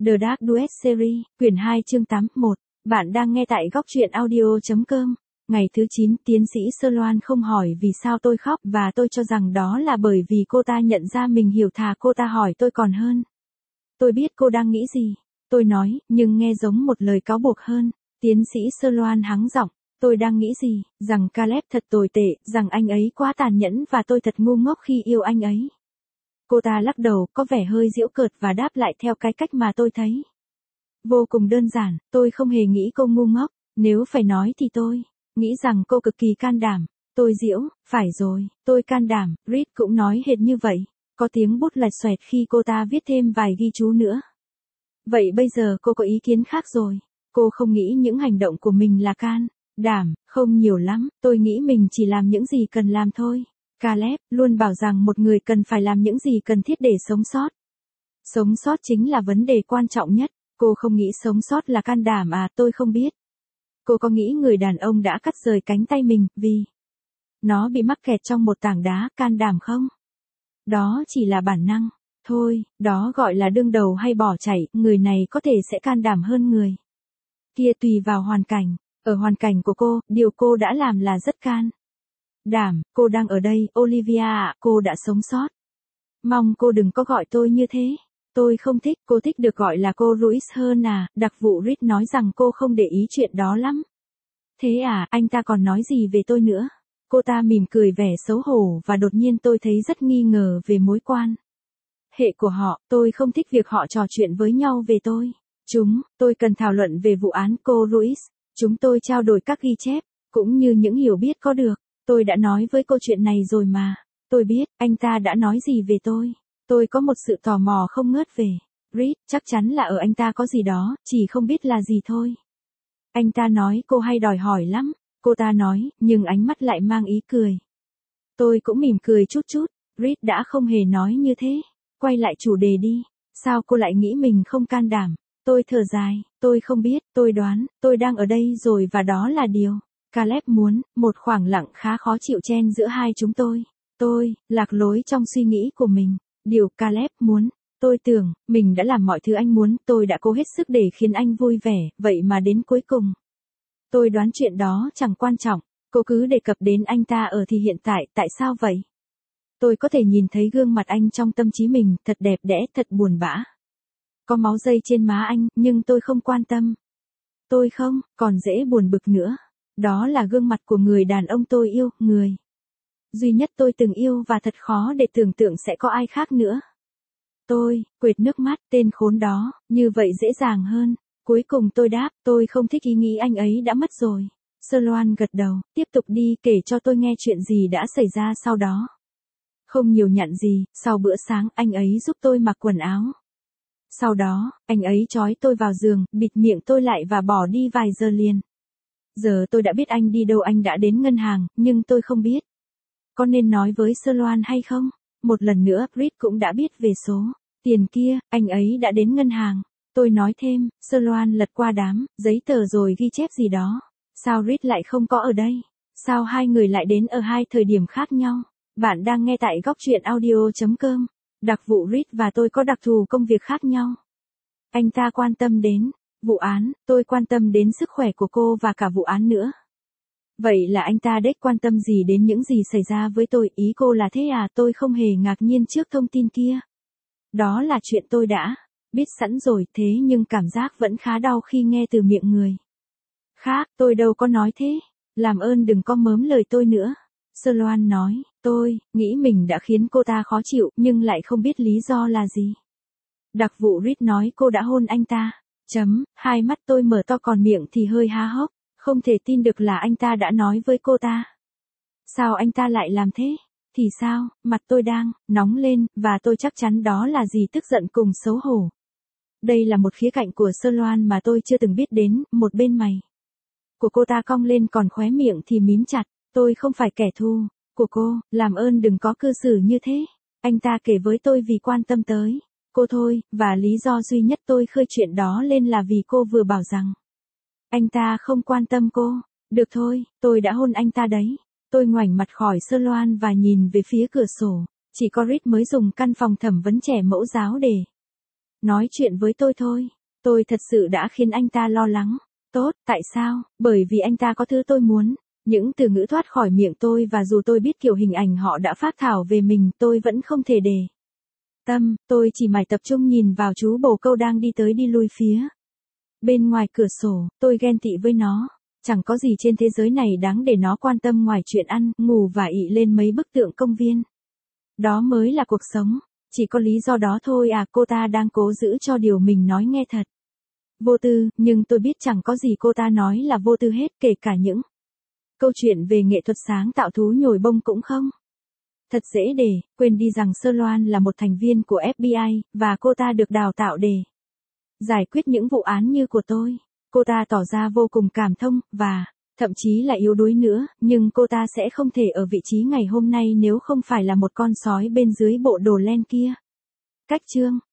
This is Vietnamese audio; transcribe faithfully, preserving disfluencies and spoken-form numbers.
The Dark Duet Series, quyển hai chương tám, một. Bạn đang nghe tại góc truyện audio chấm com. Ngày thứ chín, tiến sĩ Sơ Loan không hỏi vì sao tôi khóc và tôi cho rằng đó là bởi vì cô ta nhận ra mình hiểu thà cô ta hỏi tôi còn hơn. Tôi biết cô đang nghĩ gì. Tôi nói, nhưng nghe giống một lời cáo buộc hơn. Tiến sĩ Sơ Loan hắng giọng. Tôi đang nghĩ gì, rằng Caleb thật tồi tệ, rằng anh ấy quá tàn nhẫn và tôi thật ngu ngốc khi yêu anh ấy. Cô ta lắc đầu, có vẻ hơi giễu cợt và đáp lại theo cái cách mà tôi thấy. Vô cùng đơn giản, tôi không hề nghĩ cô ngu ngốc, nếu phải nói thì tôi nghĩ rằng cô cực kỳ can đảm. Tôi giễu, phải rồi, tôi can đảm, Reed cũng nói hệt như vậy. Có tiếng bút lạch xoẹt khi cô ta viết thêm vài ghi chú nữa. Vậy bây giờ cô có ý kiến khác rồi. Cô không nghĩ những hành động của mình là can đảm, không nhiều lắm, tôi nghĩ mình chỉ làm những gì cần làm thôi. Caleb luôn bảo rằng một người cần phải làm những gì cần thiết để sống sót. Sống sót chính là vấn đề quan trọng nhất. Cô không nghĩ sống sót là can đảm à, tôi không biết. Cô có nghĩ người đàn ông đã cắt rời cánh tay mình vì nó bị mắc kẹt trong một tảng đá, can đảm không? Đó chỉ là bản năng. Thôi, đó gọi là đương đầu hay bỏ chạy, người này có thể sẽ can đảm hơn người kia tùy vào hoàn cảnh. Ở hoàn cảnh của cô, điều cô đã làm là rất can đảm. Cô đang ở đây, Olivia ạ, cô đã sống sót. Mong cô đừng có gọi tôi như thế. Tôi không thích, cô thích được gọi là cô Louise hơn à, đặc vụ Reed nói rằng cô không để ý chuyện đó lắm. Thế à, anh ta còn nói gì về tôi nữa? Cô ta mỉm cười vẻ xấu hổ và đột nhiên tôi thấy rất nghi ngờ về mối quan hệ của họ, tôi không thích việc họ trò chuyện với nhau về tôi. Chúng, tôi cần thảo luận về vụ án cô Louise. Chúng tôi trao đổi các ghi chép, cũng như những hiểu biết có được. Tôi đã nói với cô chuyện này rồi mà. Tôi biết, anh ta đã nói gì về tôi. Tôi có một sự tò mò không ngớt về Reed, chắc chắn là ở anh ta có gì đó, chỉ không biết là gì thôi. Anh ta nói cô hay đòi hỏi lắm. Cô ta nói, nhưng ánh mắt lại mang ý cười. Tôi cũng mỉm cười chút chút. Reed đã không hề nói như thế. Quay lại chủ đề đi. Sao cô lại nghĩ mình không can đảm? Tôi thở dài, tôi không biết, tôi đoán, tôi đang ở đây rồi và đó là điều Caleb muốn, một khoảng lặng khá khó chịu chen giữa hai chúng tôi. Tôi, lạc lối trong suy nghĩ của mình. Điều Caleb muốn, tôi tưởng, mình đã làm mọi thứ anh muốn, tôi đã cố hết sức để khiến anh vui vẻ, vậy mà đến cuối cùng. Tôi đoán chuyện đó chẳng quan trọng, cô cứ đề cập đến anh ta ở thì hiện tại, tại sao vậy? Tôi có thể nhìn thấy gương mặt anh trong tâm trí mình, thật đẹp đẽ, thật buồn bã. Có máu dây trên má anh, nhưng tôi không quan tâm. Tôi không, còn dễ buồn bực nữa. Đó là gương mặt của người đàn ông tôi yêu, người duy nhất tôi từng yêu và thật khó để tưởng tượng sẽ có ai khác nữa. Tôi, quệt nước mắt, tên khốn đó, như vậy dễ dàng hơn. Cuối cùng tôi đáp, tôi không thích ý nghĩ anh ấy đã mất rồi. Sơ Loan gật đầu, tiếp tục đi kể cho tôi nghe chuyện gì đã xảy ra sau đó. Không nhiều nhặn gì, sau bữa sáng anh ấy giúp tôi mặc quần áo. Sau đó, anh ấy trói tôi vào giường, bịt miệng tôi lại và bỏ đi vài giờ liền. Giờ tôi đã biết anh đi đâu, anh đã đến ngân hàng, nhưng tôi không biết. Có nên nói với Sơ Loan hay không? Một lần nữa, Reed cũng đã biết về số tiền kia, anh ấy đã đến ngân hàng. Tôi nói thêm, Sơ Loan lật qua đám giấy tờ rồi ghi chép gì đó. Sao Reed lại không có ở đây? Sao hai người lại đến ở hai thời điểm khác nhau? Bạn đang nghe tại góc truyện audio chấm com. Đặc vụ Reed và tôi có đặc thù công việc khác nhau. Anh ta quan tâm đến vụ án, tôi quan tâm đến sức khỏe của cô và cả vụ án nữa. Vậy là anh ta đếch quan tâm gì đến những gì xảy ra với tôi, ý cô là thế à? Tôi không hề ngạc nhiên trước thông tin kia. Đó là chuyện tôi đã biết sẵn rồi, thế nhưng cảm giác vẫn khá đau khi nghe từ miệng người khác, tôi đâu có nói thế. Làm ơn đừng có mớm lời tôi nữa. Sơ Loan nói, tôi nghĩ mình đã khiến cô ta khó chịu, nhưng lại không biết lý do là gì. Đặc vụ Reed nói cô đã hôn anh ta. Chấm, hai mắt tôi mở to còn miệng thì hơi há hốc, không thể tin được là anh ta đã nói với cô ta. Sao anh ta lại làm thế? Thì sao, mặt tôi đang nóng lên, và tôi chắc chắn đó là gì tức giận cùng xấu hổ. Đây là một khía cạnh của Sơ Loan mà tôi chưa từng biết đến, một bên mày của cô ta cong lên còn khóe miệng thì mím chặt. Tôi không phải kẻ thù của cô, làm ơn đừng có cư xử như thế. Anh ta kể với tôi vì quan tâm tới cô thôi, và lý do duy nhất tôi khơi chuyện đó lên là vì cô vừa bảo rằng anh ta không quan tâm cô. Được thôi, tôi đã hôn anh ta đấy. Tôi ngoảnh mặt khỏi Sơ Loan và nhìn về phía cửa sổ. Chỉ có Reed mới dùng căn phòng thẩm vấn trẻ mẫu giáo để Nói chuyện với tôi thôi. Tôi thật sự đã khiến anh ta lo lắng. Tốt, tại sao? Bởi vì anh ta có thứ tôi muốn. Những từ ngữ thoát khỏi miệng tôi và dù tôi biết kiểu hình ảnh họ đã phác thảo về mình tôi vẫn không thể để tâm, tôi chỉ mải tập trung nhìn vào chú bồ câu đang đi tới đi lui phía bên ngoài cửa sổ, tôi ghen tị với nó. Chẳng có gì trên thế giới này đáng để nó quan tâm ngoài chuyện ăn, ngủ và ị lên mấy bức tượng công viên. Đó mới là cuộc sống. Chỉ có lý do đó thôi à, cô ta đang cố giữ cho điều mình nói nghe thật vô tư, nhưng tôi biết chẳng có gì cô ta nói là vô tư hết, kể cả những câu chuyện về nghệ thuật sáng tạo thú nhồi bông cũng không. Thật dễ để quên đi rằng Sơ Loan là một thành viên của ép bê i, và cô ta được đào tạo để giải quyết những vụ án như của tôi. Cô ta tỏ ra vô cùng cảm thông, và thậm chí là yếu đuối nữa, nhưng cô ta sẽ không thể ở vị trí ngày hôm nay nếu không phải là một con sói bên dưới bộ đồ len kia. Cách chương